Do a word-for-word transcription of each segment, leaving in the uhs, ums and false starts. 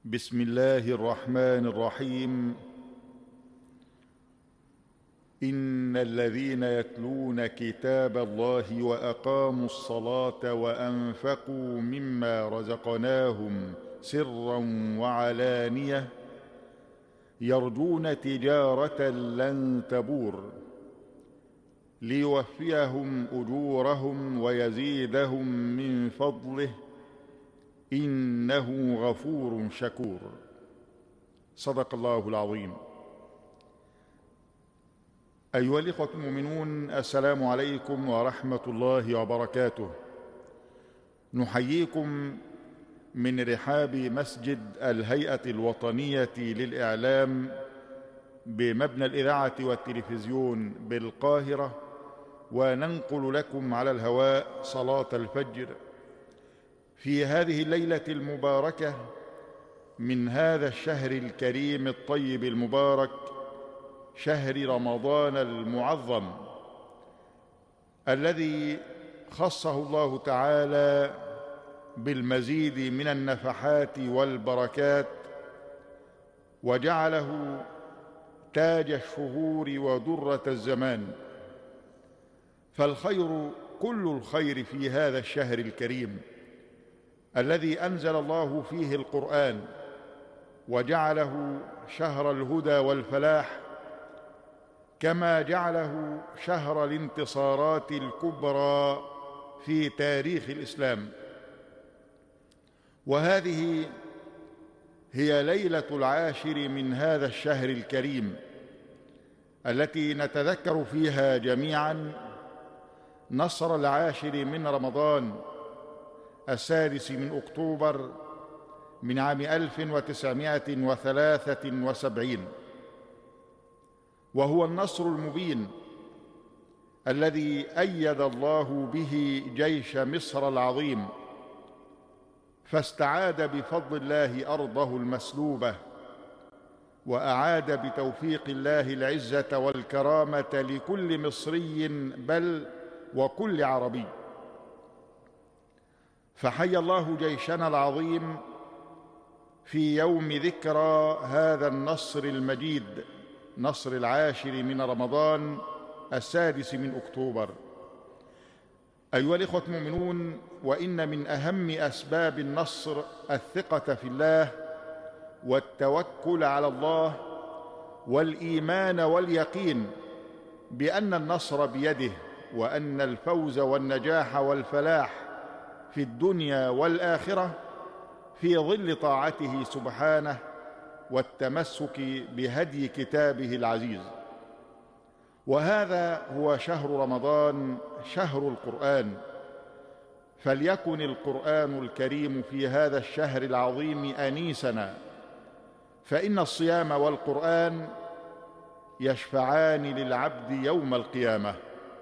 بسم الله الرحمن الرحيم. إن الذين يتلون كتاب الله وأقاموا الصلاة وأنفقوا مما رزقناهم سرا وعلانية يرجون تجارة لن تبور ليوفيهم أجورهم ويزيدهم من فضله إنه غفور شكور. صدق الله العظيم. أيها الإخوة المؤمنون، السلام عليكم ورحمة الله وبركاته. نحييكم من رحاب مسجد الهيئة الوطنية للإعلام بمبنى الإذاعة والتلفزيون بالقاهرة، وننقل لكم على الهواء صلاة الفجر في هذه الليلة المباركة من هذا الشهر الكريم الطيب المبارك، شهر رمضان المعظم الذي خصه الله تعالى بالمزيد من النفحات والبركات، وجعله تاج الشهور ودرة الزمان. فالخير كل الخير في هذا الشهر الكريم الذي أنزل الله فيه القرآن وجعله شهر الهدى والفلاح، كما جعله شهر الانتصارات الكبرى في تاريخ الإسلام. وهذه هي ليلة العاشر من هذا الشهر الكريم التي نتذكر فيها جميعا نصر العاشر من رمضان السادس من أكتوبر من عام ألف وتسعمائة وثلاثة وسبعين، وهو النصر المبين الذي أيد الله به جيش مصر العظيم، فاستعاد بفضل الله أرضه المسلوبة، وأعاد بتوفيق الله العزة والكرامة لكل مصري بل وكل عربي. فحيا الله جيشنا العظيم في يوم ذكرى هذا النصر المجيد، نصر العاشر من رمضان السادس من أكتوبر. أيها الإخوة المؤمنون، وإن من أهم أسباب النصر الثقة في الله والتوكل على الله والإيمان واليقين بأن النصر بيده، وأن الفوز والنجاح والفلاح في الدنيا والآخرة في ظل طاعته سبحانه والتمسك بهدي كتابه العزيز. وهذا هو شهر رمضان، شهر القرآن، فليكن القرآن الكريم في هذا الشهر العظيم أنيسنا، فإن الصيام والقرآن يشفعان للعبد يوم القيامة.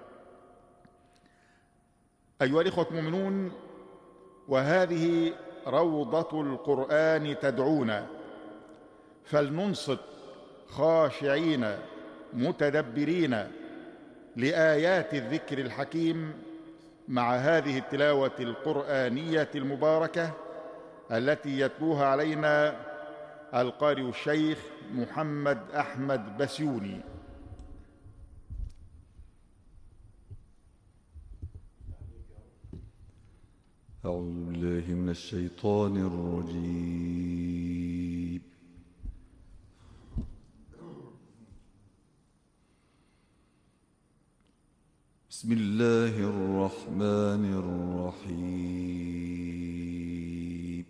أيها الإخوة المؤمنون، وهذه روضة القرآن تدعونا، فلننصت خاشعين متدبرين لآيات الذكر الحكيم مع هذه التلاوة القرآنية المباركة التي يتلوها علينا القارئ الشيخ محمد أحمد بسيوني. أعوذ بالله من الشيطان الرجيم. بسم الله الرحمن الرحيم.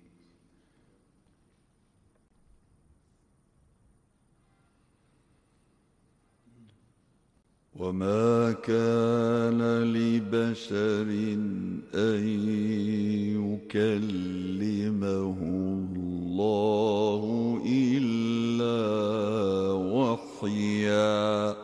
وما كان لبشر أن يكلمه الله إلا وحيا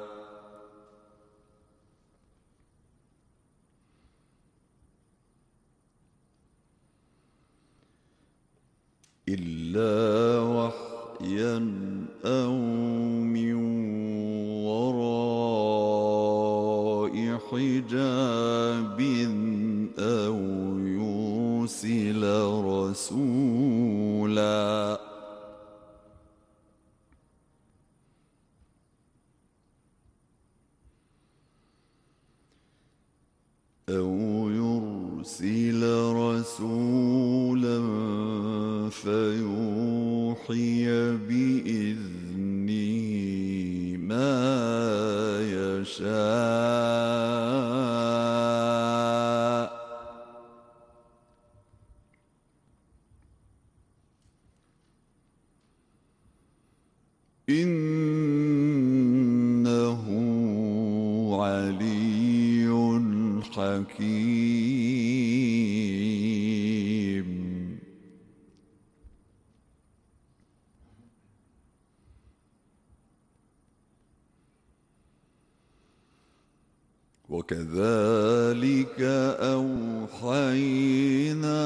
إلا وحيا أو من وراء حجاب أو يرسل رسولا رسولا أو يرسل رسولا فيوحي بإذنه ما يشاء إنه علي حكيم. وكذلك أوحينا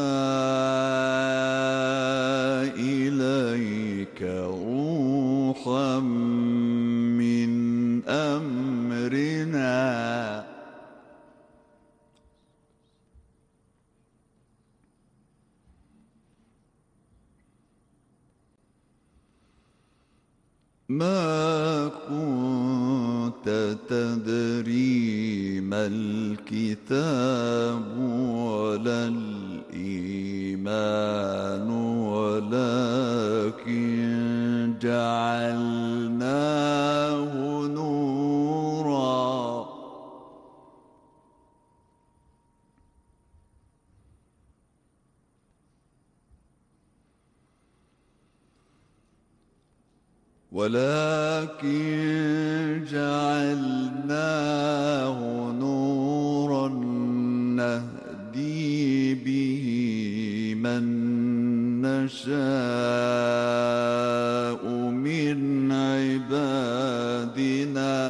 إليك روحا من أمرنا ما كنت تدري ما الكتاب ولا الإيمان ولكن جعلناه نورا ولكن جعلناه نورا نهدي به من نشاء من عبادنا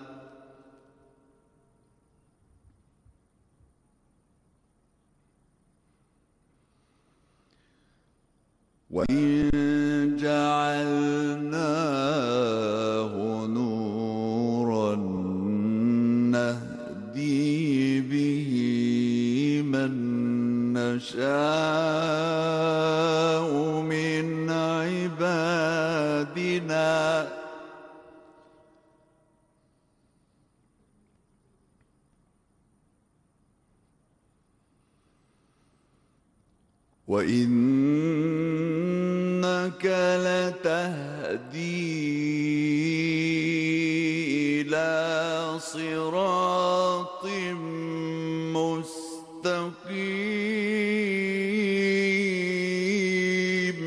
وإن جعلناه نورا نهدي به من نشاء من عبادنا وإنك لتهدي إلى صراط مستقيم.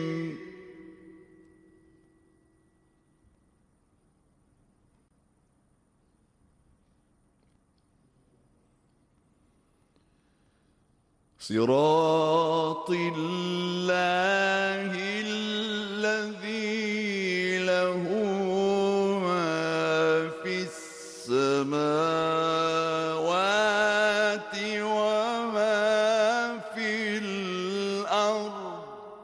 صراط الله الذي له ما في السماوات وما في الأرض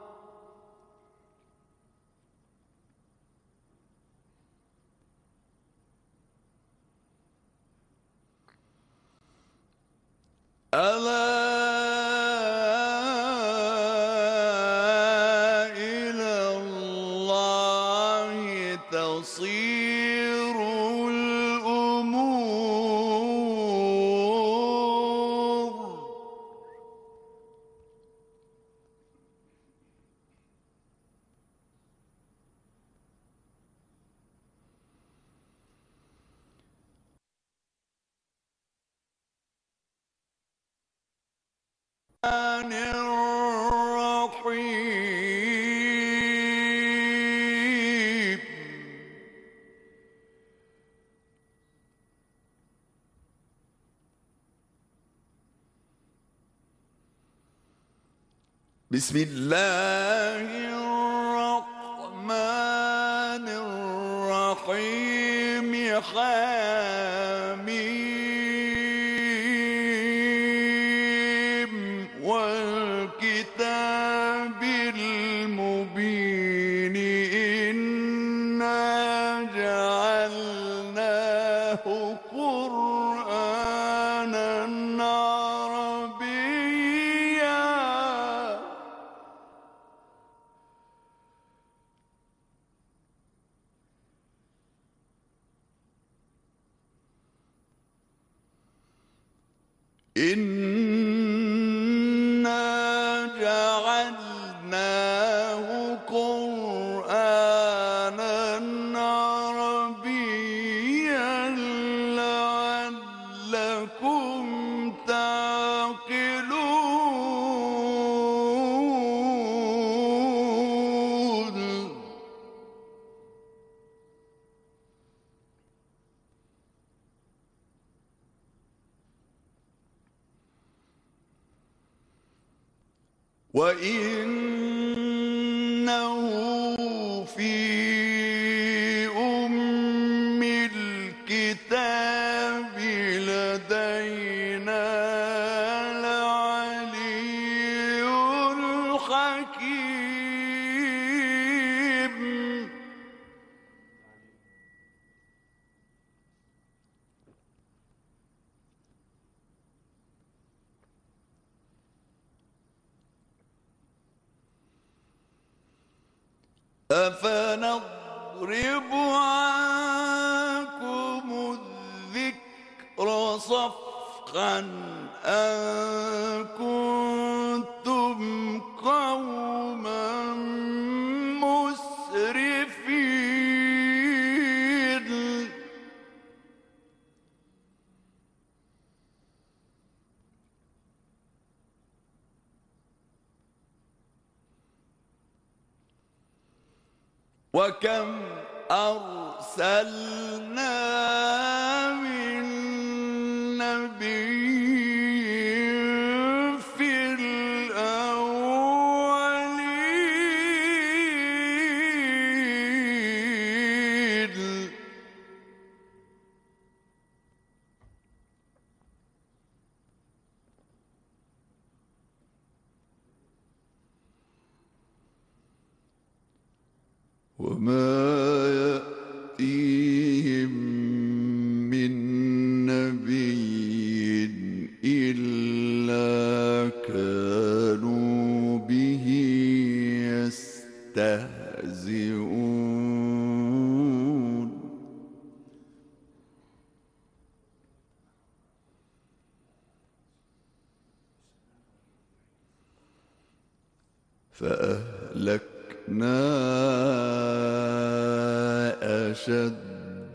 ألا تصير الأمور. الرحيم. بسم الله الرحمن الرحيم. حميم والكتاب المبين إنا جعلناه قرآنا عربيا إنا جعلناه قرآنا عربيا لعلكم تعقلون. وإنه في أم الكتاب لدينا لعلي حكيم. أفنضرب عنكم الذكر صفحا أن كنتم قوما مسرفين. وكم أرسلنا من نبي في الأولين وما يأتيهم من نبي إلا كانوا به يستهزئون. فأهلكنا أشد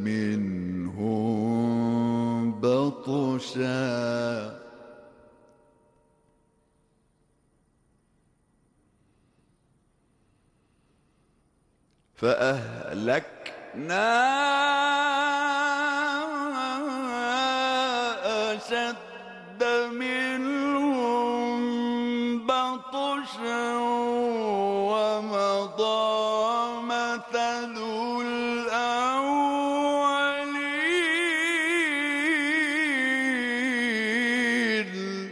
منهم بطشا فأهلكنا أشد منهم بطشا ومضى مثل الأولين.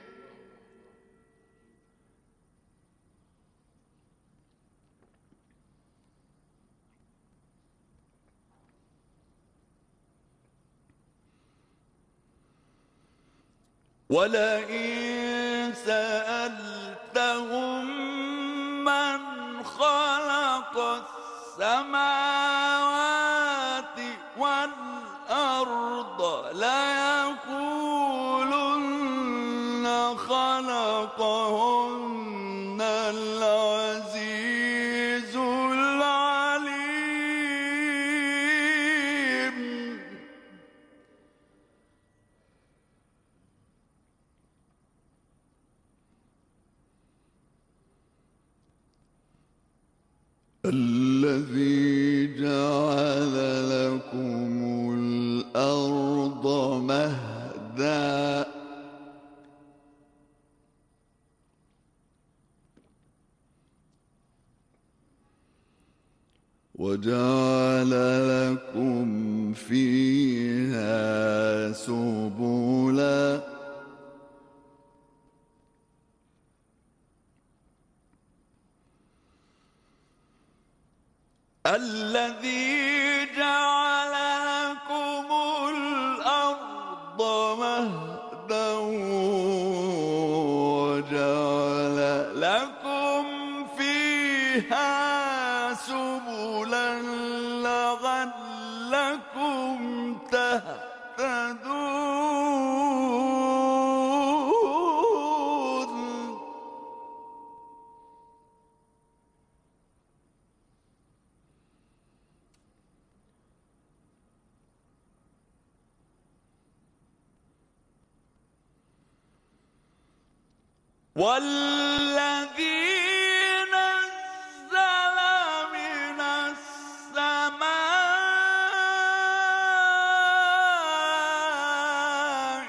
ولئن سألتهم من خلق السماوات والأرض ليقولن خلقهن العزيز العليم. الذي جعل لكم الأرض مهدا وجعل لكم فيها سبلا الذي جعل لكم الأرض مهدا وجعل لكم فيها سبلا لعلكم تهتدون. والذي نزل من السماء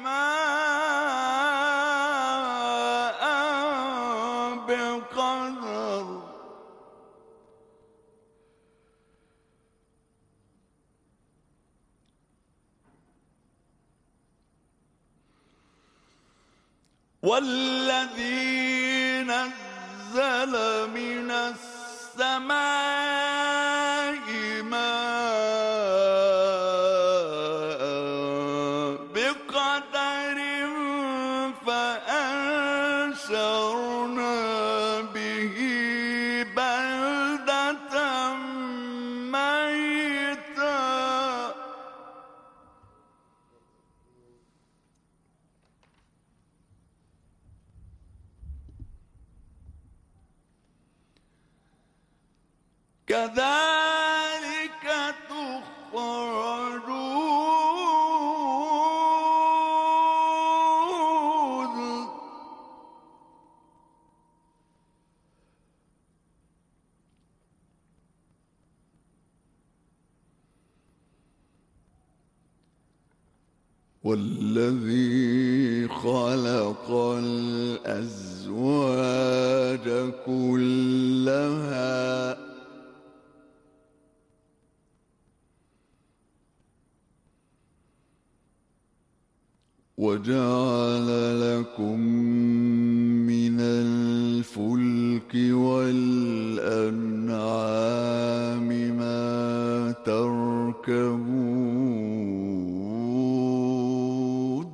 ماء بقدر والذي نزل من السماء ماء بقدر فأنشرنا به بلدة ميتا كذلك تخرجون والذي خلق الأزواج كلها وجعل لكم من الفلك والأنعام ما تركبون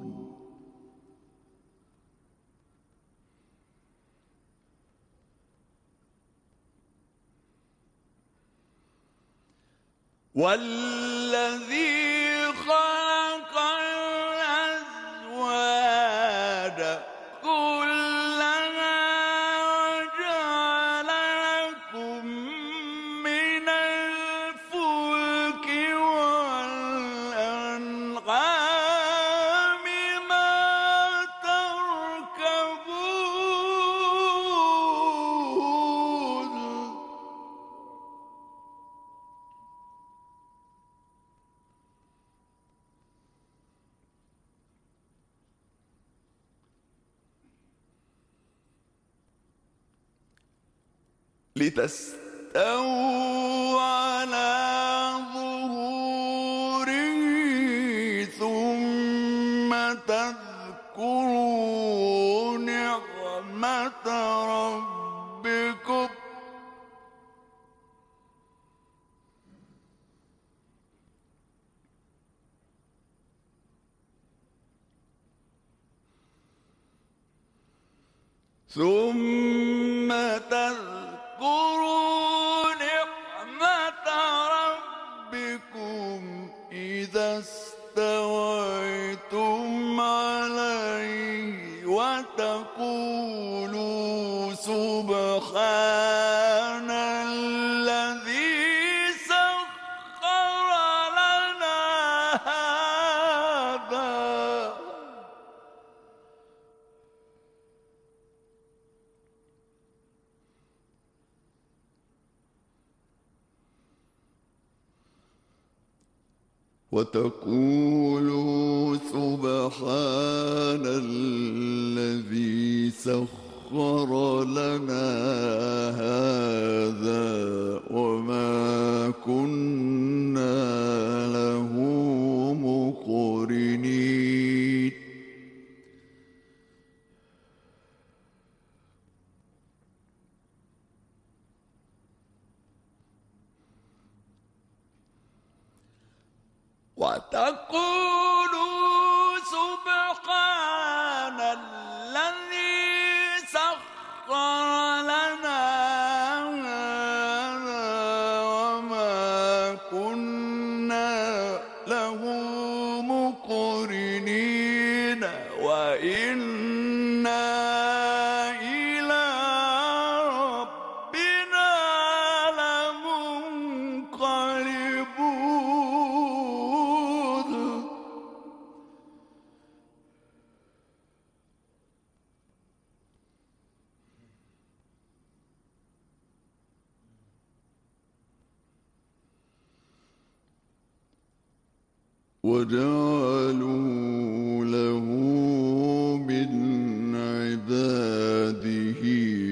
والذي خلق الأزواج كلها وجعل لكم من الفلك والأنعام ما تركبون لتستووا على ظهوره ثم تذكروا نعمة ربكم ثم تذكروا نعمة ربكم إذا استويتم عليه وتقولوا سبحان الذي سخر لنا هذا وتقولوا سبحان الذي سخر لنا هذا وما كنا له مقرنين وتقولوا سبحان الذي سخر لنا هذا وما كنا له مقرنين وإنا إلى ربنا لمنقلبون وجعلوا له من عباده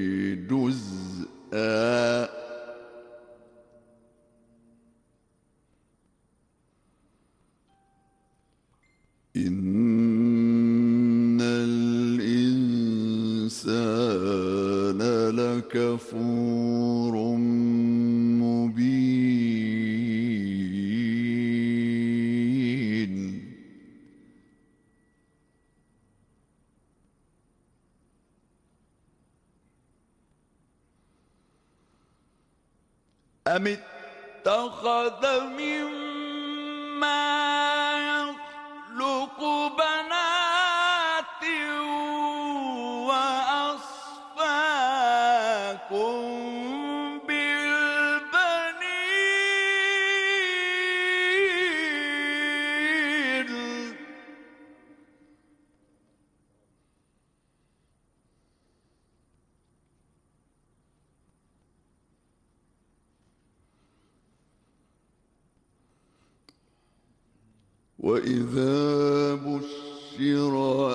جزءا إن الإنسان لكفور مبين أم اتخذ مما يخلق بنات وأصفاكم بالبنين وإذا بشر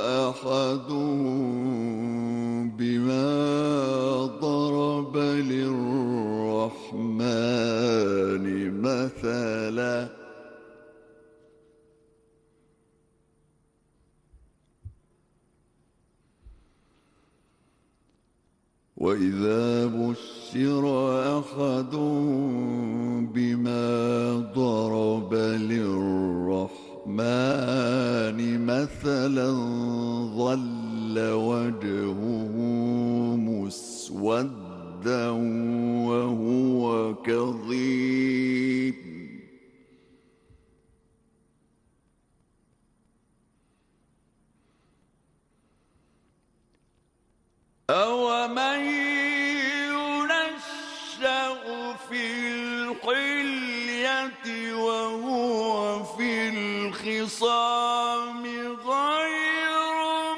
أحدهم بما ضرب للرحمن مثلا وإذا بشر أحدهم بما ضرب للرحمن مثلا ظل وجهه مسودا وهو كظيم أومن ينشأ في الحلية وهو في الخصام غير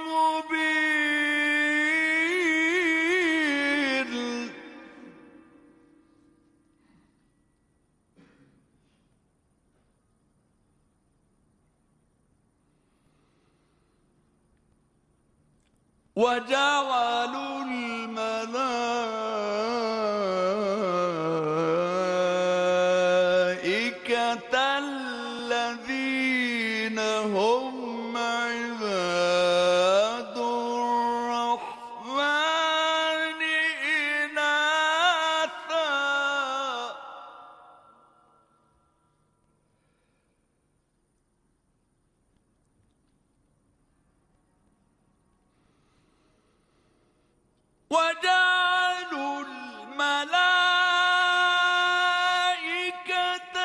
مبين وجعلوا الملائكة الذين هم عباد الرحمن إناثا وجعلوا الملائكة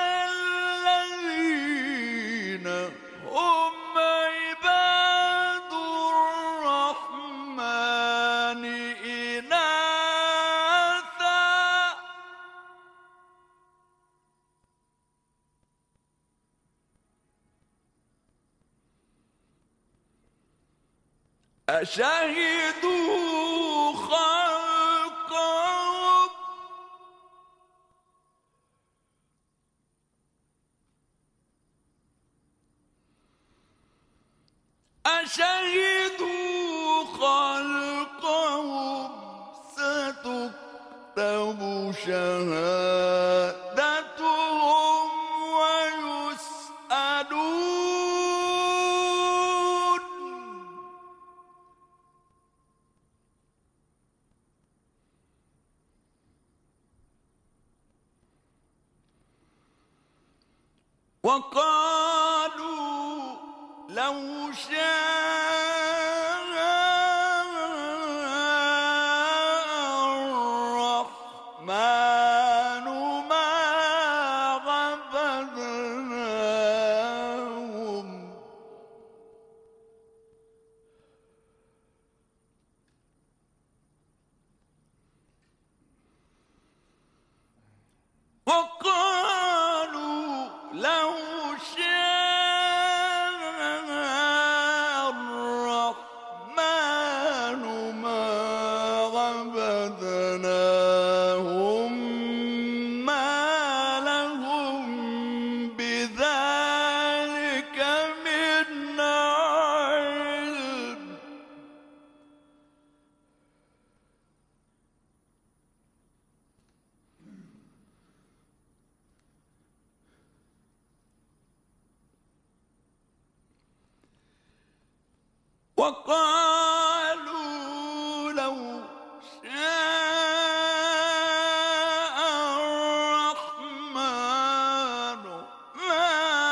الذين هم عباد الرحمن إناثا أشهدوا خلقهم أشهدوا خلقهم ستكتب شهادتهم ويسألون وقالوا لو شاء الرحمن ما عبدناهم وقالوا لو شاء الرحمن ما عبدناهم وقالوا لو شاء الرحمن ما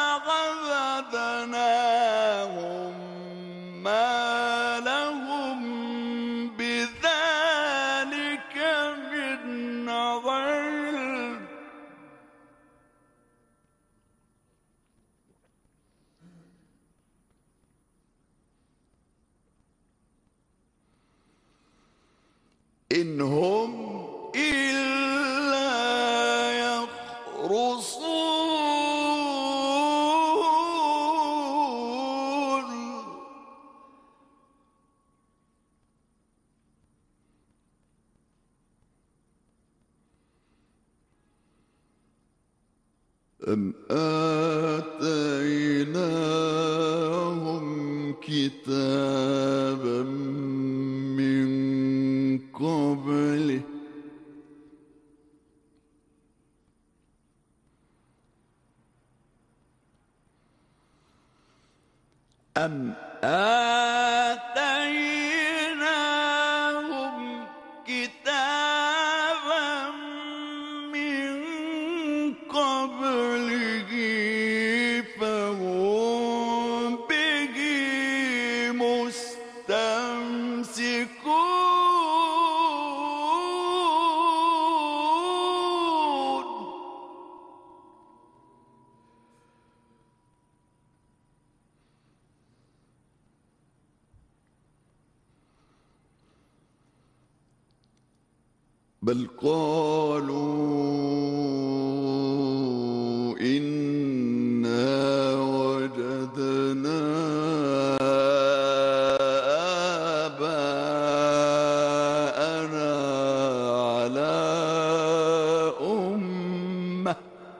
عبدناهم ما لهم بذلك من علم. إن هم إلا يخرصون. أم آتيناهم كتابا من قبله أم آتيناهم كتابا من قبله فهم به مستمسكون. بل قالوا إنا وجدنا آباءنا على أمة.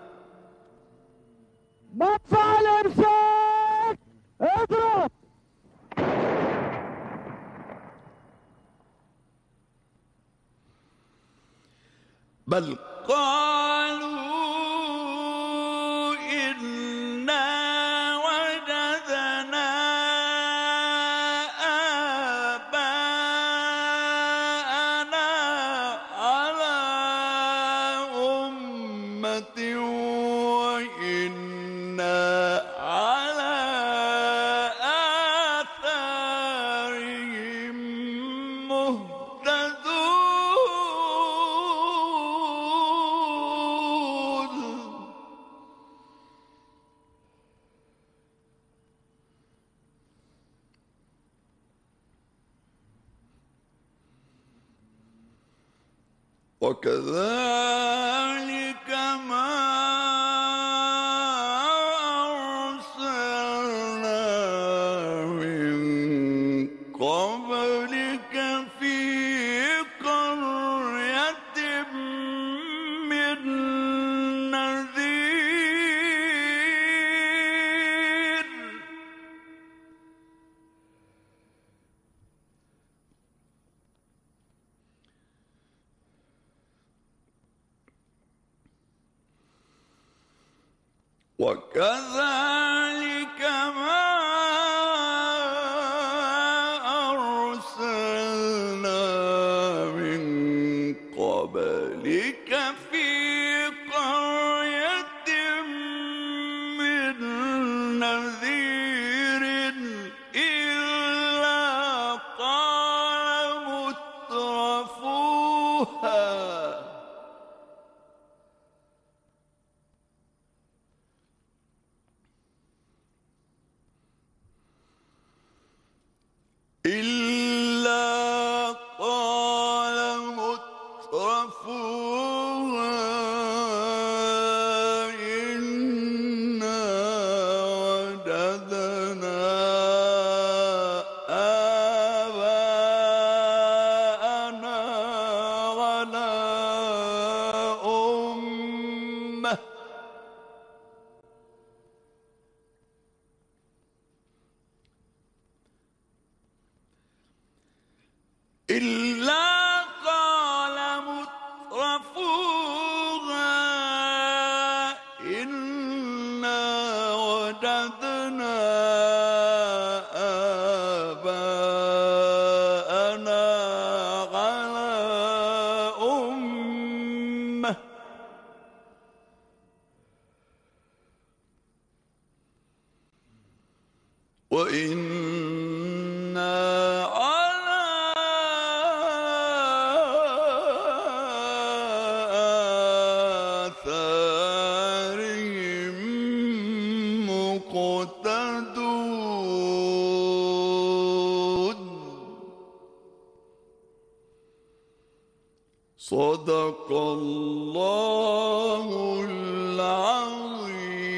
مدفع الإرشاد اضرب. بل قالوا إنا وجدنا آباءنا على أمة وإنا على آثارهم مهتدون. وكذلك ما أرسلنا من قبلك في قرية من نذير وكذلك ما أرسلنا من قبلك في قرية من نذير إلا قال مترفوها إلا قال مترفوها إنا وجدنا آباءنا على أمة. إلا قال مترفوها إنا وجدنا آباءنا وإنا على آثارهم مقتدون. صدق الله العظيم.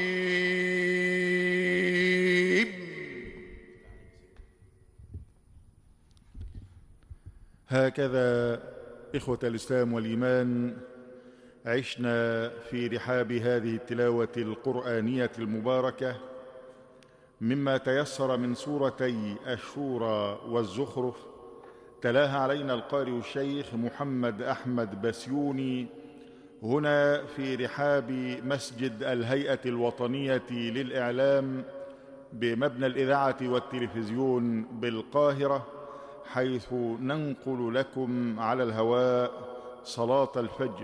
هكذا إخوة الإسلام والإيمان عشنا في رحاب هذه التلاوة القرآنية المباركة مما تيسر من سورتي الشورى والزخرف، تلاها علينا القارئ الشيخ محمد أحمد بسيوني هنا في رحاب مسجد الهيئة الوطنية للإعلام بمبنى الإذاعة والتلفزيون بالقاهرة، حيث ننقل لكم على الهواء صلاة الفجر.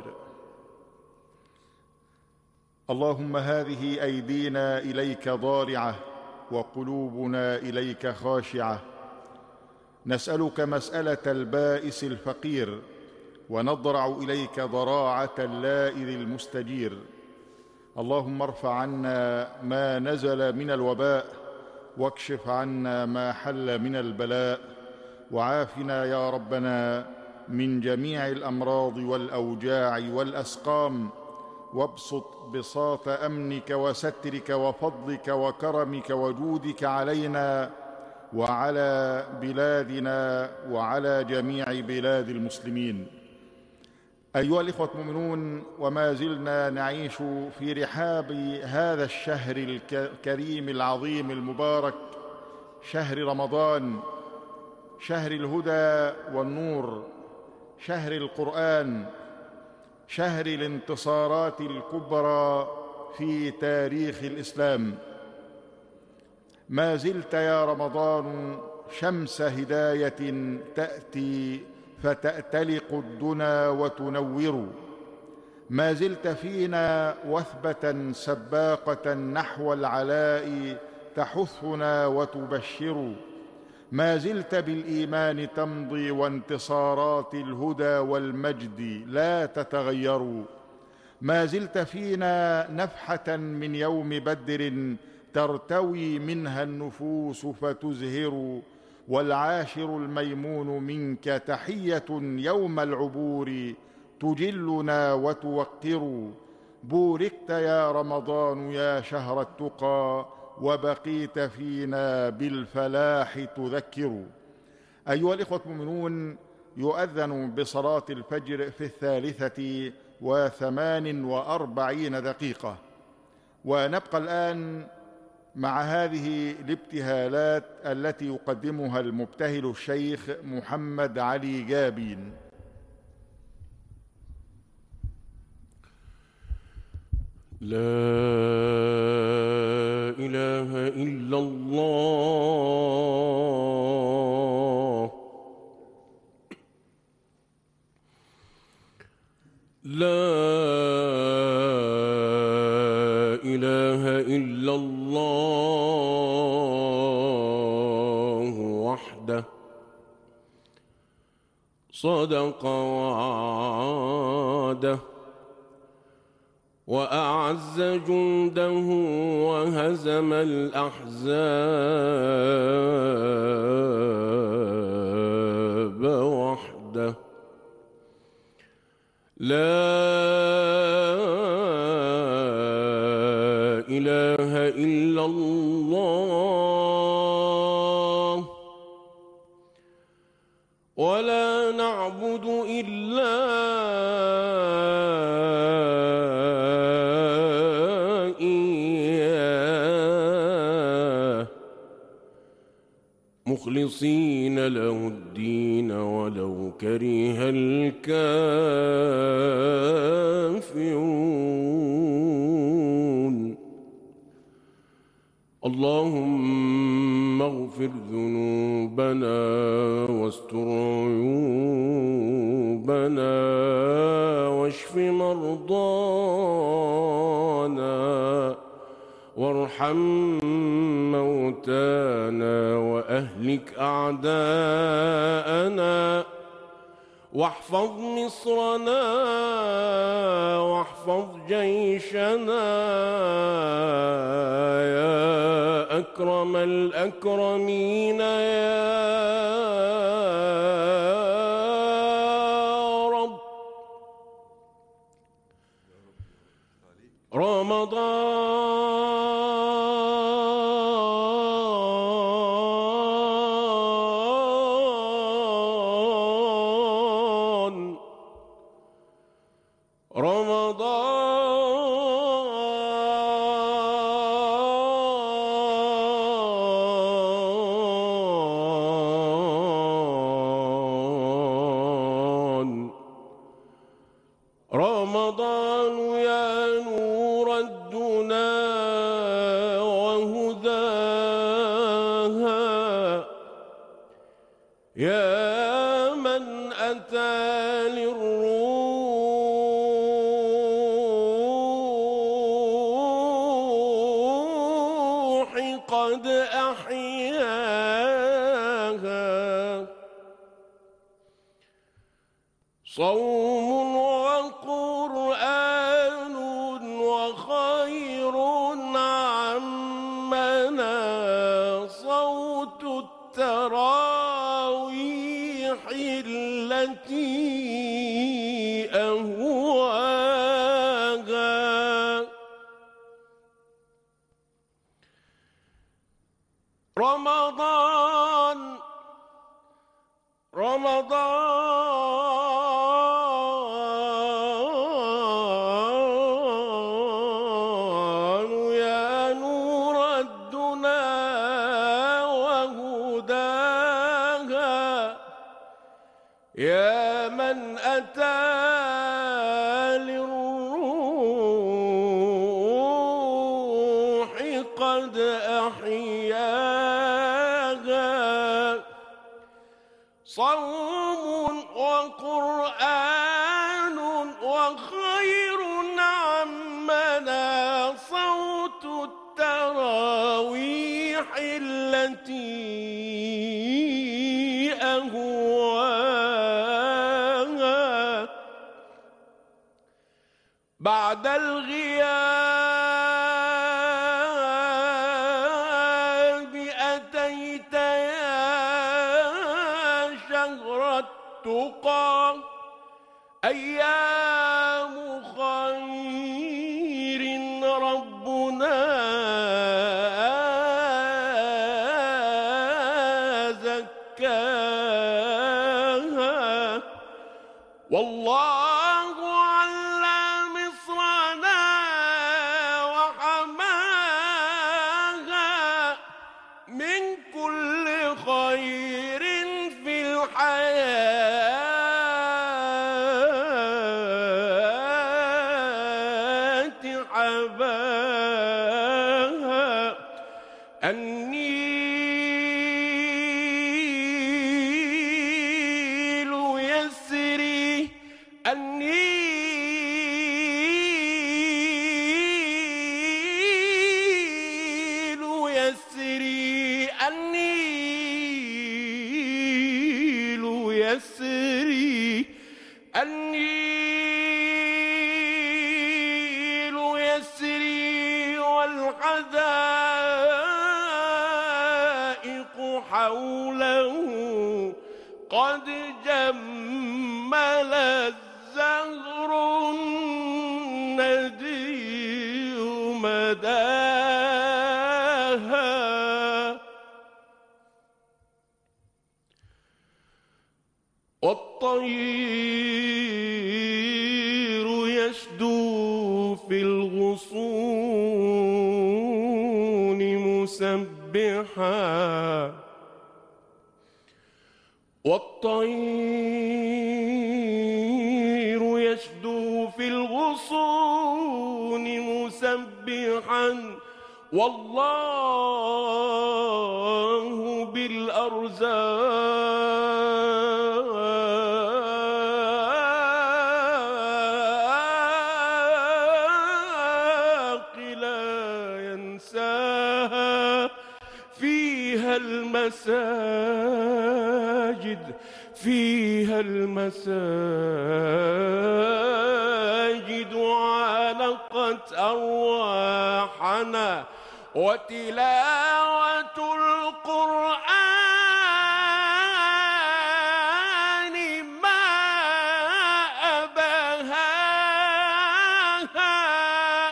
اللهم هذه أيدينا إليك ضارعة وقلوبنا إليك خاشعة، نسألك مسألة البائس الفقير ونضرع إليك ضراعة اللائذ المستجير. اللهم ارفع عنا ما نزل من الوباء واكشف عنا ما حل من البلاء، وعافنا يا ربنا من جميع الأمراض والأوجاع والأسقام، وابسط بساط أمنك وسترك وفضلك وكرمك وجودك علينا وعلى بلادنا وعلى جميع بلاد المسلمين. أيها الإخوة المؤمنون، وما زلنا نعيش في رحاب هذا الشهر الكريم العظيم المبارك، شهر رمضان، شهر الهدى والنور، شهر القرآن، شهر الانتصارات الكبرى في تاريخ الإسلام. ما زلت يا رمضان شمس هداية تأتي فتأتلق الدنا وتنور، ما زلت فينا وثبة سباقة نحو العلاء تحثنا وتبشر، ما زلت بالإيمان تمضي وانتصارات الهدى والمجد لا تتغير، ما زلت فينا نفحة من يوم بدر ترتوي منها النفوس فتزهر، والعاشر الميمون منك تحية يوم العبور تجلنا وتوقر. بوركت يا رمضان يا شهر التقى وبقيت فينا بالفلاح تذكر. أيها الإخوة المؤمنون، يؤذن بصلاة الفجر في الثالثة وثمان وأربعين دقيقة، ونبقى الآن مع هذه الابتهالات التي يقدمها المبتهل الشيخ محمد علي جابين. لا إله إلا الله، لا إله إلا الله وحده، صدق وعاده وأعز جنده وهزم الأحزاب وحده. لا إله إلا الله، ولا نعبد إلا إياه مخلصين له الدين ولو كره الكافرون. اللهم اغفر ذنوبنا واستر عيوبنا واشف مرضانا مرضانا وارحم موتانا وأهلك أعداءنا واحفظ مصرنا واحفظ جيشنا يا أكرم الأكرمين يا رب. رمضان رمضان رمضان يا نور الدنا وهداها يا من أتى للروح قد أحياها صوم وقرآن وخير عمنا صوت التراويح التي أهواها. رمضان رمضان يا نور الدنا وهداها يا من أتى للروح قد أحياها صوم وقرآن وخير عمنا صوت التراويح التي أهواها بعد الغياب أتيت يا شهر التقى أيام خير ربنا زكاها والله على مصرنا وحماها من كل خير في الحياة حباها النيل يسري النيل يسري النيل يسري النيل يسري والحدائق حوله قد جمل الزهر الندي مداها والطير يشدو في الغصون مسبحا والطير يشدو في الغصون مسبحا والله بالأرزاق فيها المساجد فيها المساجد علقت أرواحنا وتلاوة القرآن ما أبهاها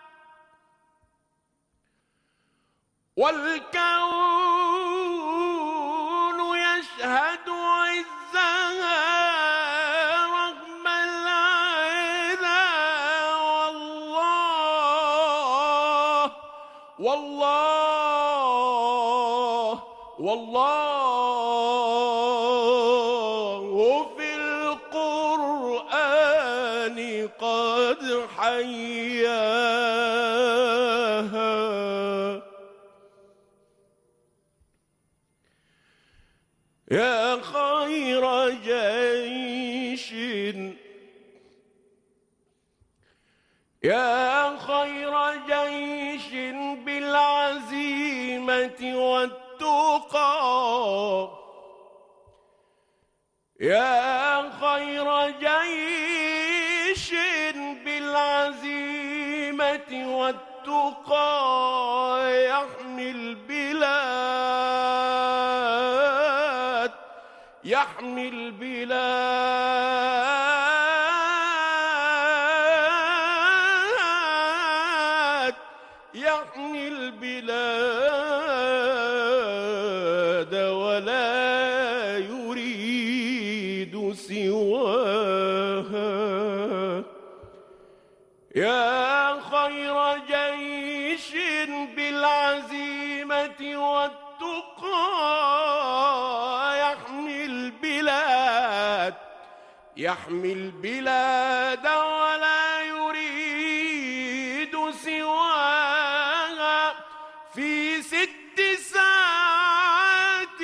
والكون يشهد عزها رغم العدا والله والله والله في القرآن قد حياها. يا خير جيش يا خير جيش بالعزيمة والتقى يا خير جيش بالعزيمة والتقى يحمي البلاد يحمي البلاد يحمي البلاد ولا يريد سواها. يا خير جيش بالعزيمة والتقى يحمي البلاد يحمي البلاد ولا يريد سواها. في ست ساعات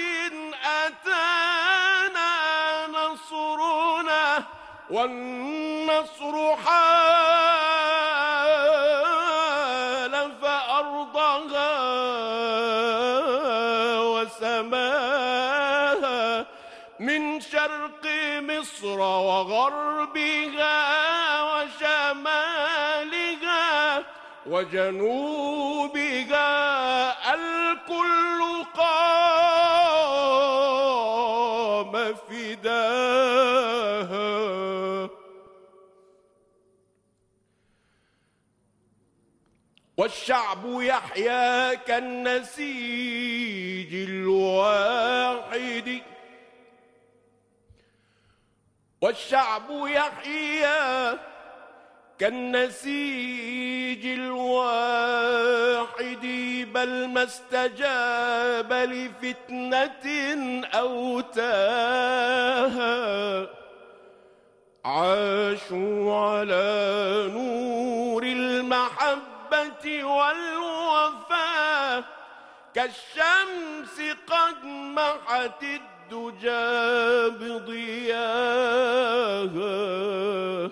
أتانا نصرنا والنصر حال فأرضها وسماها من شرق مصر وغربها وشمالها وجنوبها الكل قام فداها. والشعب يحيا كالنسيج الواحد والشعب يحيا كالنسيج الواحد بل ما استجاب لفتنة أوتاها. عاشوا على نور المحبة والوفاء كالشمس قد محت الدجى بضياها.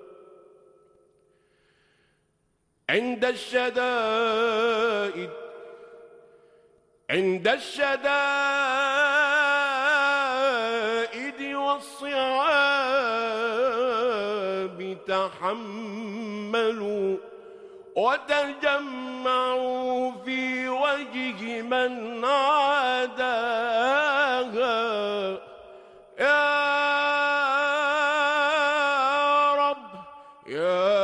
عند الشدائد عند الشدائد والصعاب تحملوا وتجمعوا في وجه من عاداها. يا رب يا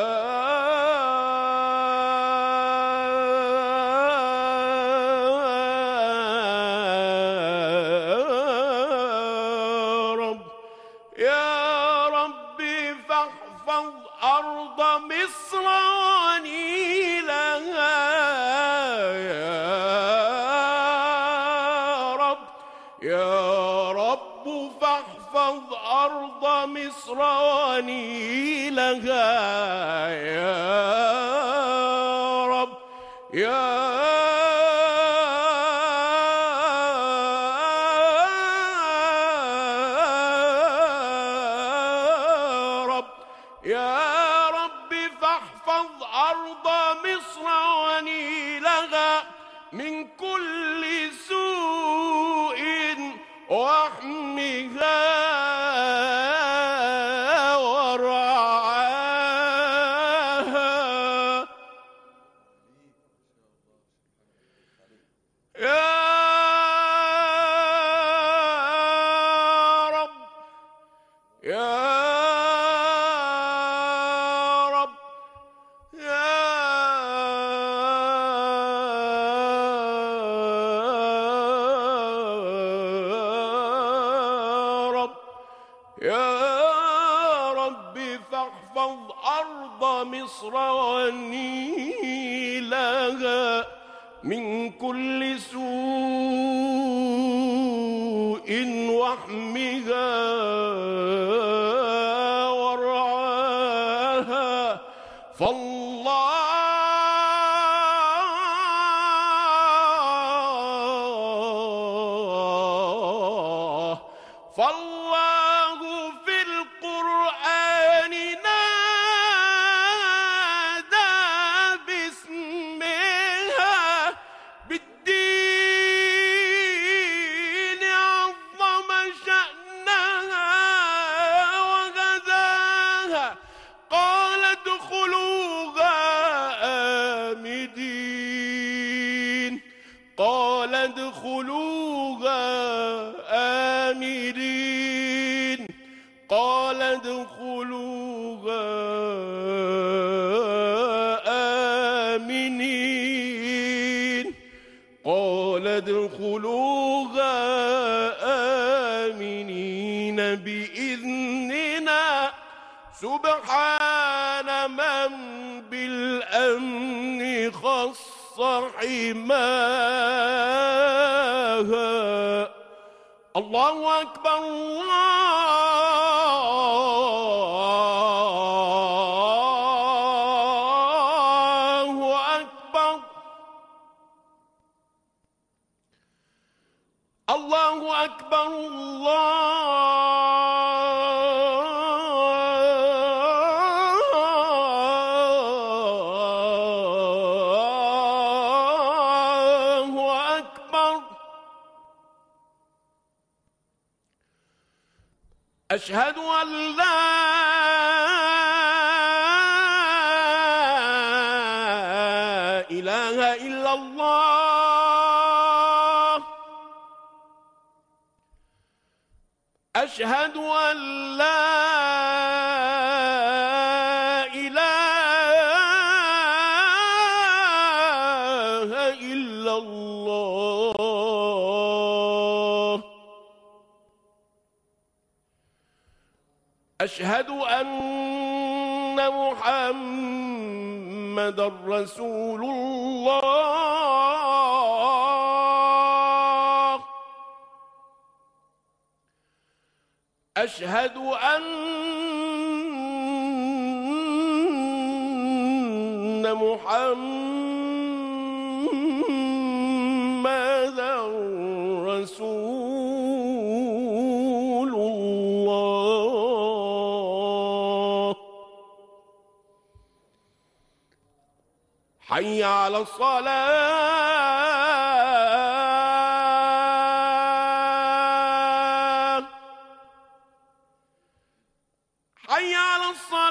رب يا رب فاحفظ أرض مصر ونيلها. يا رب يا رب فاحفظ أرض مصر ونيلها. يا رب يا رب يا رب فاحفظ أرض مصر ونيلها من كل سوء أرض مصر ونيلها من كل سوء واحمها ورعاها فالله فالله في القرآن نادى باسمها بالدين عظم شأنها وغداها قال ادخلوها آمنين قال ادخلوها آمنين قال ادخلوها آمنين قال ادخلوها آمنين بإذننا سبحان من بالأمن خص حماها. الله أكبر الله أكبر الله أكبر الله أكبر. أشهد أن لا إله إلا الله أشهد أن لا إله إلا الله أشهد أن محمدًا رسول الله أشهد أن محمدًا رسول الله. حي على الصلاة حي على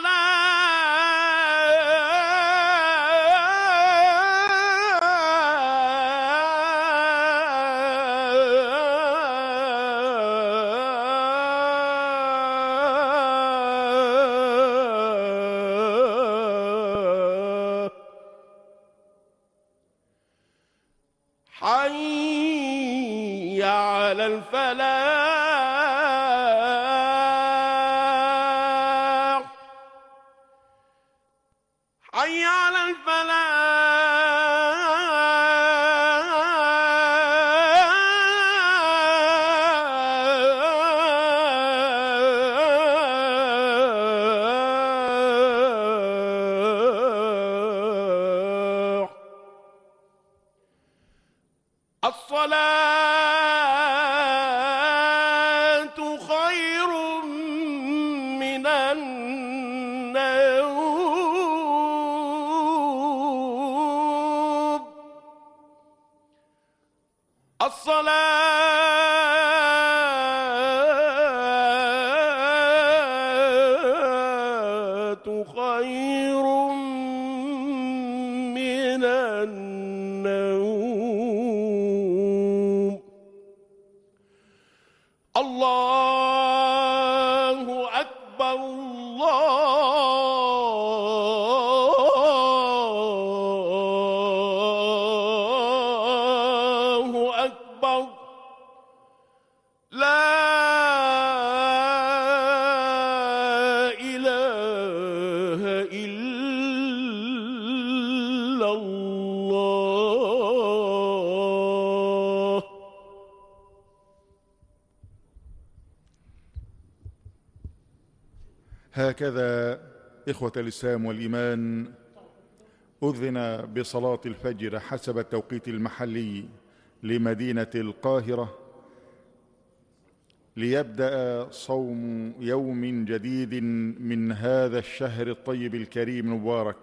الصلاة حي على الفلاح حي على الفلاح. الصلاة خير من النوم الصلاة خير من النوم. الله أكبر الله أكبر لا إله إلا هكذا إخوة الإسلام والإيمان أذن بصلاة الفجر حسب التوقيت المحلي لمدينة القاهرة ليبدأ صوم يوم جديد من هذا الشهر الطيب الكريم المبارك.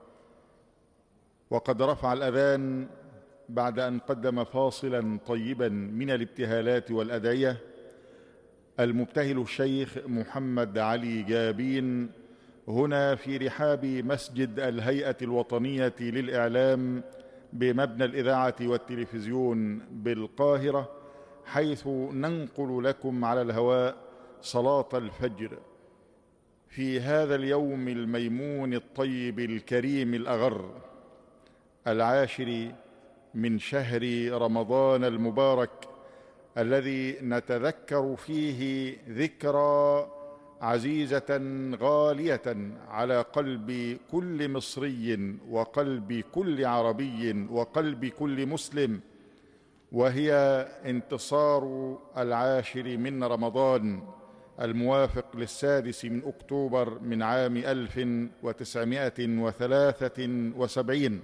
وقد رفع الأذان بعد أن قدم فاصلا طيبا من الابتهالات والأدعية المبتهل الشيخ محمد علي جابين هنا في رحاب مسجد الهيئة الوطنية للإعلام بمبنى الإذاعة والتلفزيون بالقاهرة، حيث ننقل لكم على الهواء صلاة الفجر في هذا اليوم الميمون الطيب الكريم الأغر العاشر من شهر رمضان المبارك، الذي نتذكر فيه ذكرى عزيزة غالية على قلب كل مصري وقلب كل عربي وقلب كل مسلم، وهي انتصار العاشر من رمضان الموافق للسادس من أكتوبر من عام ألف وتسعمائة وثلاثة وسبعين.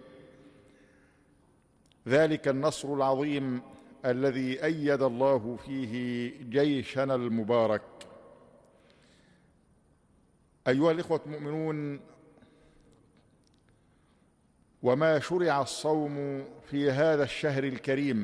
ذلك النصر العظيم الذي أيد الله فيه جيشنا المبارك. أيها الإخوة المؤمنون، وما شرع الصوم في هذا الشهر الكريم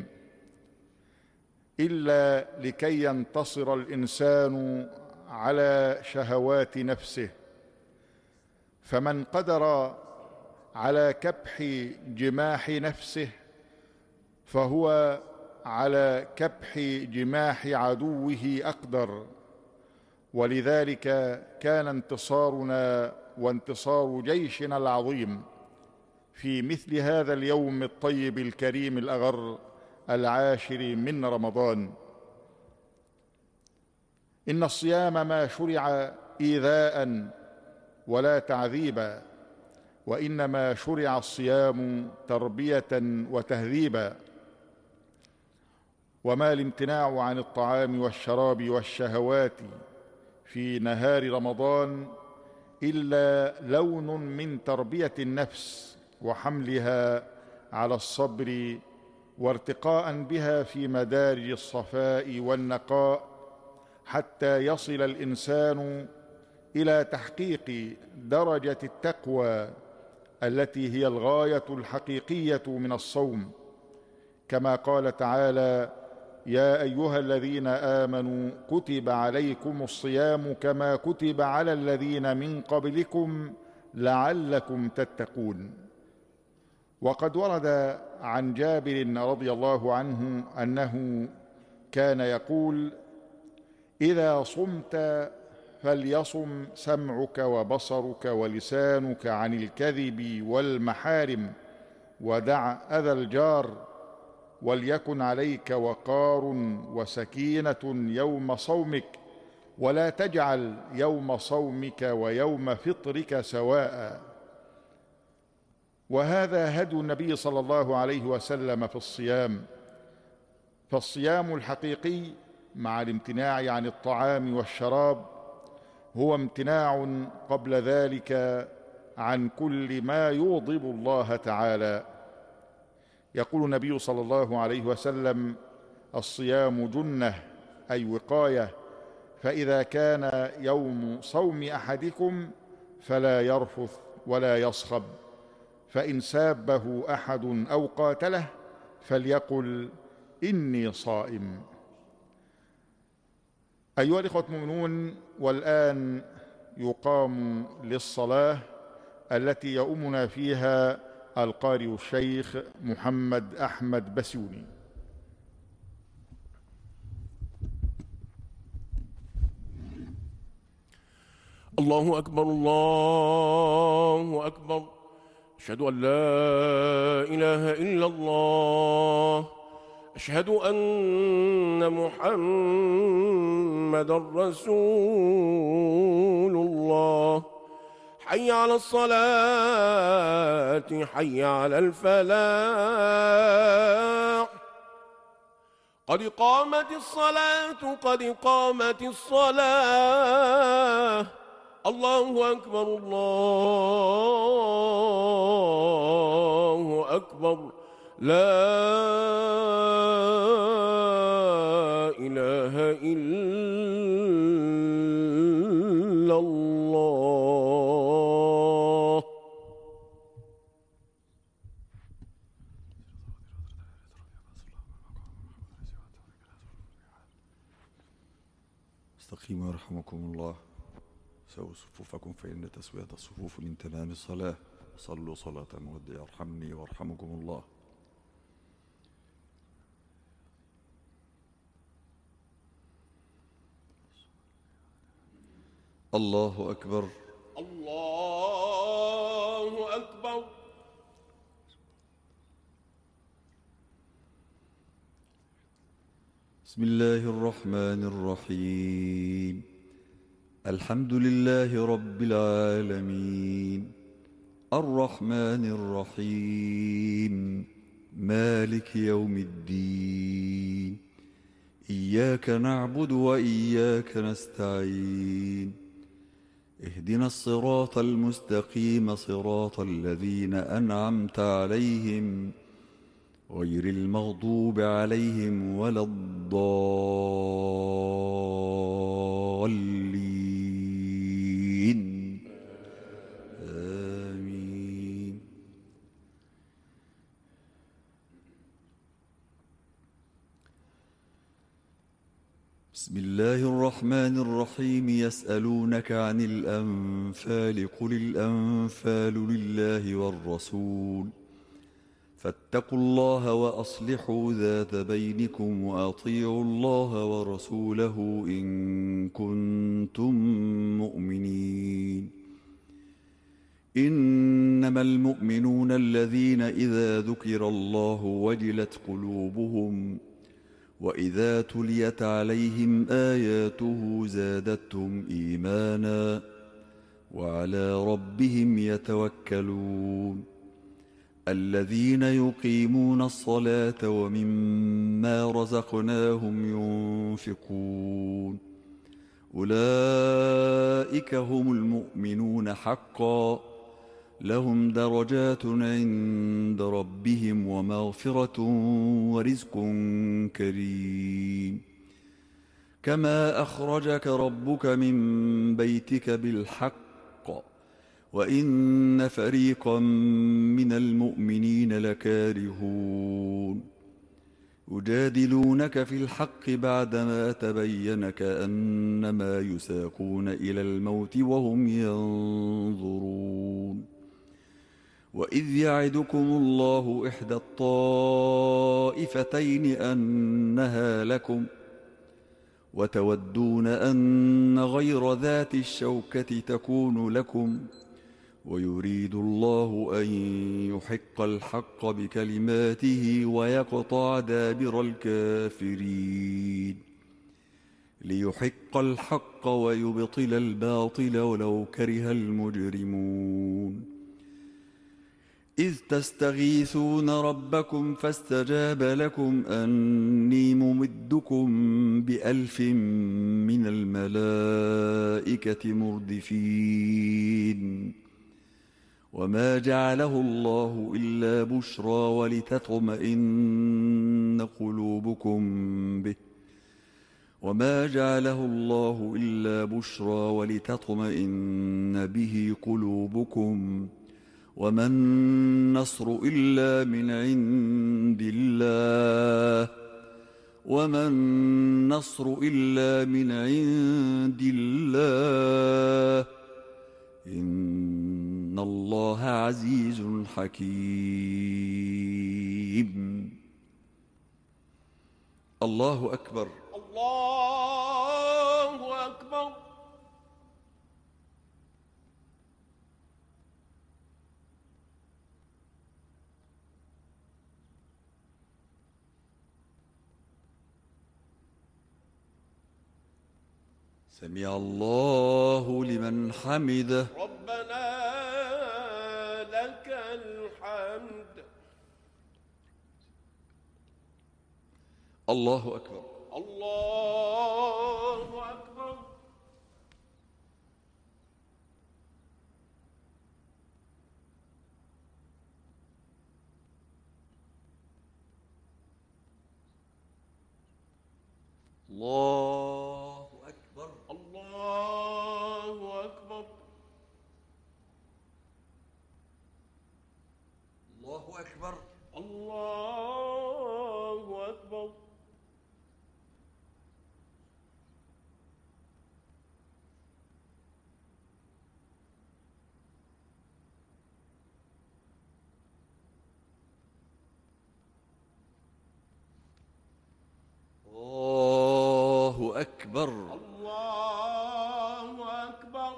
إلا لكي ينتصر الإنسان على شهوات نفسه، فمن قدر على كبح جماح نفسه فهو على كبح جماح عدوه أقدر. ولذلك كان انتصارنا وانتصار جيشنا العظيم في مثل هذا اليوم الطيب الكريم الأغر العاشر من رمضان. إن الصيام ما شرع إيذاء ولا تعذيبا، وإنما شرع الصيام تربية وتهذيبا. وما الامتناع عن الطعام والشراب والشهوات في نهار رمضان إلا لون من تربية النفس وحملها على الصبر وارتقاء بها في مدارج الصفاء والنقاء، حتى يصل الإنسان إلى تحقيق درجة التقوى التي هي الغاية الحقيقية من الصوم، كما قال تعالى: يا أيها الذين آمنوا كتب عليكم الصيام كما كتب على الذين من قبلكم لعلكم تتقون. وقد ورد عن جابر رضي الله عنه أنه كان يقول: إذا صمت فليصم سمعك وبصرك ولسانك عن الكذب والمحارم، ودع أذى الجار، وليكن عليك وقار وسكينة يوم صومك، ولا تجعل يوم صومك ويوم فطرك سواء. وهذا هدي النبي صلى الله عليه وسلم في الصيام. فالصيام الحقيقي مع الامتناع عن الطعام والشراب هو امتناع قبل ذلك عن كل ما يغضب الله تعالى. يقول النبي صلى الله عليه وسلم: الصيام جنة، أي وقاية، فإذا كان يوم صوم أحدكم فلا يرفث ولا يصخب، فإن سابه أحد أو قاتله فليقل إني صائم. أيها الإخوة المؤمنون، والآن يقام للصلاة التي يؤمنا فيها القارئ الشيخ محمد أحمد بسيوني. الله أكبر الله أكبر، أشهد أن لا إله إلا الله، أشهد أن محمدًا رسول الله. حي على الصلاة، حي على الفلاح، قد قامت الصلاة، قد قامت الصلاة، الله أكبر الله أكبر لا إله إلا الله. استقيموا يرحمكم الله. سووا صفوفكم فإن تسوية الصفوف من تمام الصلاة. صلوا صلاة مودع يرحمني وارحمكم الله. الله أكبر الله أكبر. بسم الله الرحمن الرحيم. الحمد لله رب العالمين الرحمن الرحيم مالك يوم الدين إياك نعبد وإياك نستعين اهدنا الصراط المستقيم صراط الذين أنعمت عليهم غير المغضوب عليهم ولا الضالين آمين. بسم الله الرحمن الرحيم. يسألونك عن الأنفال قل الأنفال لله والرسول فاتقوا الله وأصلحوا ذات بينكم وأطيعوا الله ورسوله إن كنتم مؤمنين. إنما المؤمنون الذين إذا ذكر الله وجلت قلوبهم وإذا تليت عليهم آياته زادتهم إيمانا وعلى ربهم يتوكلون. الذين يقيمون الصلاة ومما رزقناهم ينفقون أولئك هم المؤمنون حقا لهم درجات عند ربهم ومغفرة ورزق كريم. كما أخرجك ربك من بيتك بالحق وإن فريقا من المؤمنين لكارهون يجادلونك في الحق بعدما تبين كأنما يساقون إلى الموت وهم ينظرون. وإذ يعدكم الله إحدى الطائفتين أنها لكم وتودون أن غير ذات الشوكة تكون لكم ويريد الله أن يحق الحق بكلماته ويقطع دابر الكافرين ليحق الحق ويبطل الباطل ولو كره المجرمون. إذ تستغيثون ربكم فاستجاب لكم أني ممدكم بألف من الملائكة مردفين. وما جعله الله إلا بشرى ولتطمئن قلوبكم به وما جعله الله إلا بشرى ولتطمئن به قلوبكم وما النصر إلا من عند الله وما النصر إلا من عند الله إن الله عزيز حكيم. الله أكبر الله أكبر. سمع الله لمن حمده. ربنا لك الحمد. الله أكبر الله أكبر. الله أكبر. الله أكبر. الله أكبر. الله أكبر. الله أكبر. الله أكبر.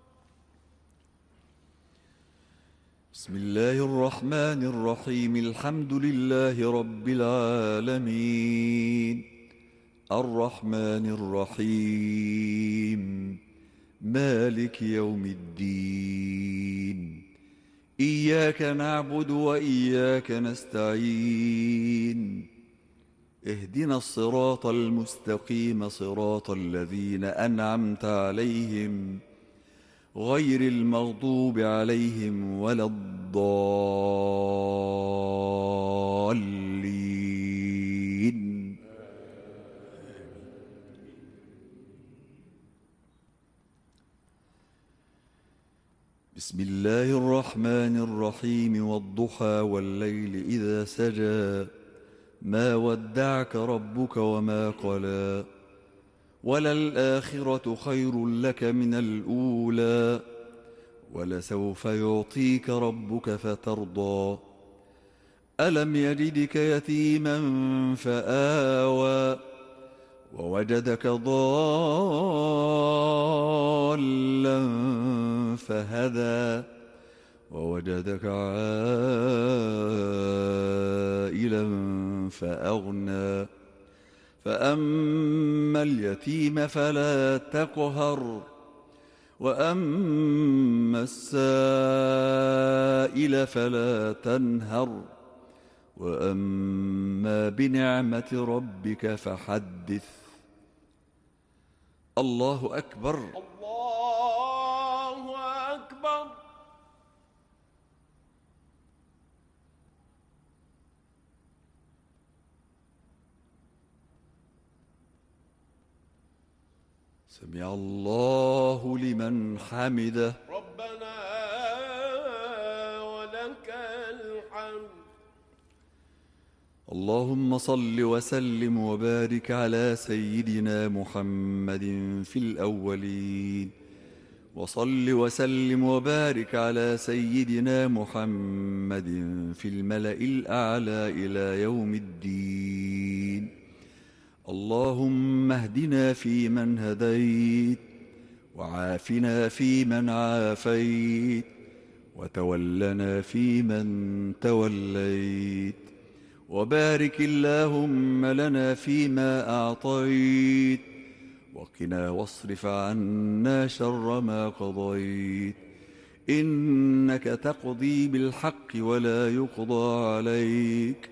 بسم الله الرحمن الرحيم. الحمد لله رب العالمين، الرحمن الرحيم، مالك يوم الدين. إياك نعبد وإياك نستعين. اهدنا الصراط المستقيم، صراط الذين أنعمت عليهم غير المغضوب عليهم ولا الضالين. بسم الله الرحمن الرحيم. والضحى والليل إذا سجى ما ودعك ربك وما قلى وللآخرة خير لك من الأولى ولسوف يعطيك ربك فترضى. ألم يجدك يتيما فآوى ووجدك ضالا فهدى ووجدك عائلا فأغنى. فأما اليتيم فلا تقهر وأما السائل فلا تنهر وأما بنعمة ربك فحدث. الله أكبر. الله أكبر. سمع الله لمن حمده. ربنا ولك الحمد. اللهم صل وسلم وبارك على سيدنا محمد في الأولين، وصل وسلم وبارك على سيدنا محمد في الملأ الأعلى إلى يوم الدين. اللهم اهدنا فيمن هديت، وعافنا فيمن عافيت، وتولنا فيمن توليت، وبارك اللهم لنا فيما أعطيت، وقنا واصرف عنا شر ما قضيت. إنك تقضي بالحق ولا يقضى عليك،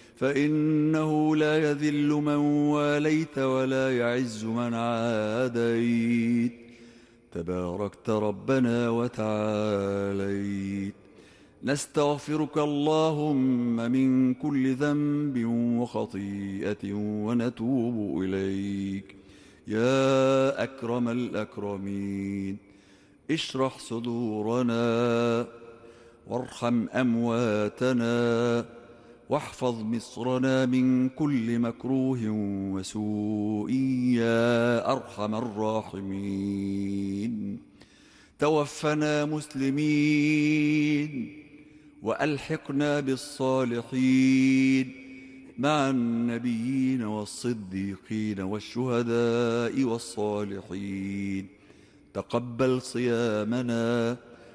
فإنه لا يذل من واليت ولا يعز من عاديت. تباركت ربنا وتعاليت. نستغفرك اللهم من كل ذنب وخطيئة ونتوب إليك يا أكرم الأكرمين. اشرح صدورنا وارحم أمواتنا، واحفظ مصرنا من كل مكروه وسوء يا أرحم الراحمين. توفنا مسلمين وألحقنا بالصالحين مع النبيين والصديقين والشهداء والصالحين. تقبل صيامنا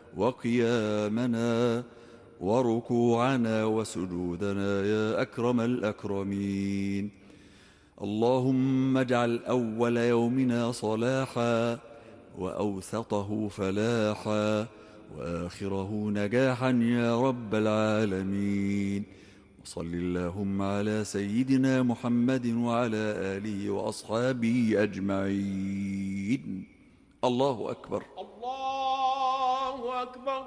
وقيامنا وركوعنا وسجودنا يا أكرم الأكرمين. اللهم اجعل أول يومنا صلاحا، وأوسطه فلاحا، وآخره نجاحا يا رب العالمين. وصل اللهم على سيدنا محمد وعلى آله وأصحابه أجمعين. الله أكبر. الله أكبر.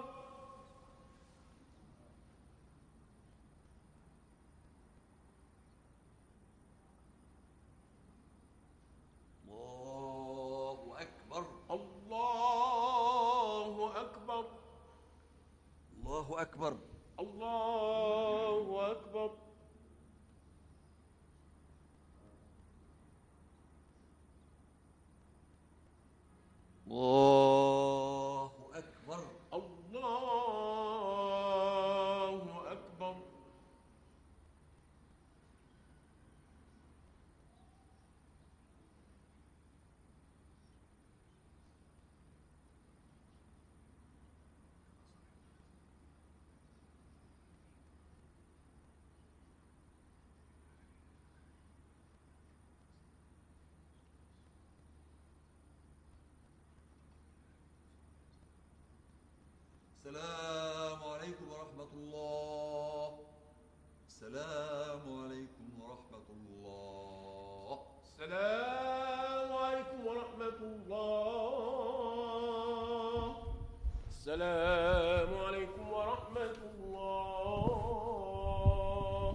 الله أكبر. الله أكبر. الله أكبر. الله أكبر. السلام عليكم ورحمة الله. السلام عليكم ورحمة الله. السلام عليكم ورحمة الله. السلام عليكم ورحمة الله.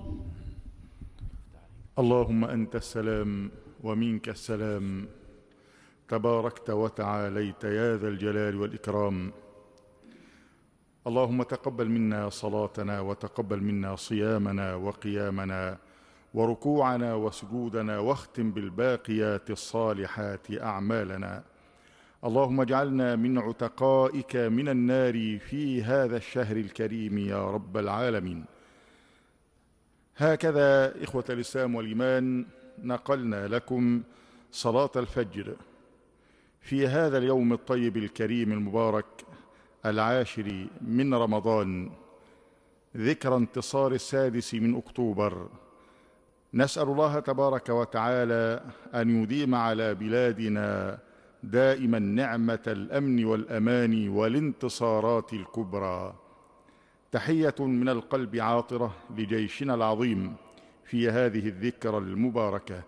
اللهم أنت السلام ومنك السلام، تباركت وتعاليت يا ذا الجلال والإكرام. اللهم تقبل منا صلاتنا، وتقبل منا صيامنا وقيامنا وركوعنا وسجودنا، واختم بالباقيات الصالحات أعمالنا. اللهم اجعلنا من عتقائك من النار في هذا الشهر الكريم يا رب العالمين. هكذا إخوة الإسلام والإيمان نقلنا لكم صلاة الفجر في هذا اليوم الطيب الكريم المبارك العاشر من رمضان، ذكرى انتصار السادس من أكتوبر. نسأل الله تبارك وتعالى أن يديم على بلادنا دائما نعمة الأمن والأمان والانتصارات الكبرى. تحية من القلب عاطرة لجيشنا العظيم في هذه الذكرى المباركة.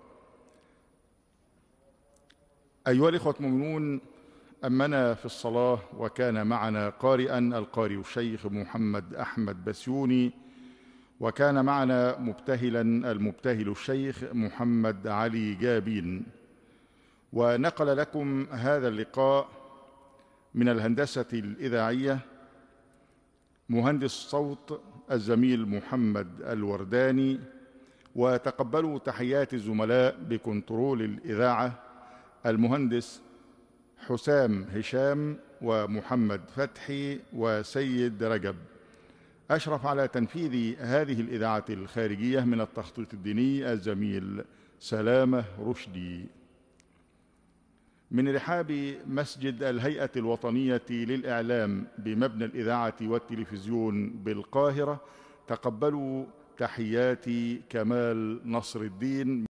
أيها الإخوة المؤمنون، أمنا في الصلاة وكان معنا قارئا القارئ الشيخ محمد أحمد بسيوني، وكان معنا مبتهلا المبتهل الشيخ محمد علي جابين. ونقل لكم هذا اللقاء من الهندسة الإذاعية مهندس صوت الزميل محمد الورداني. وتقبلوا تحيات الزملاء بكنترول الإذاعة المهندس حسام هشام ومحمد فتحي وسيد رجب. أشرف على تنفيذ هذه الإذاعة الخارجية من التخطيط الديني الزميل سلامة رشدي. من رحاب مسجد الهيئة الوطنية للإعلام بمبنى الإذاعة والتلفزيون بالقاهرة، تقبلوا تحيات كمال نصر الدين.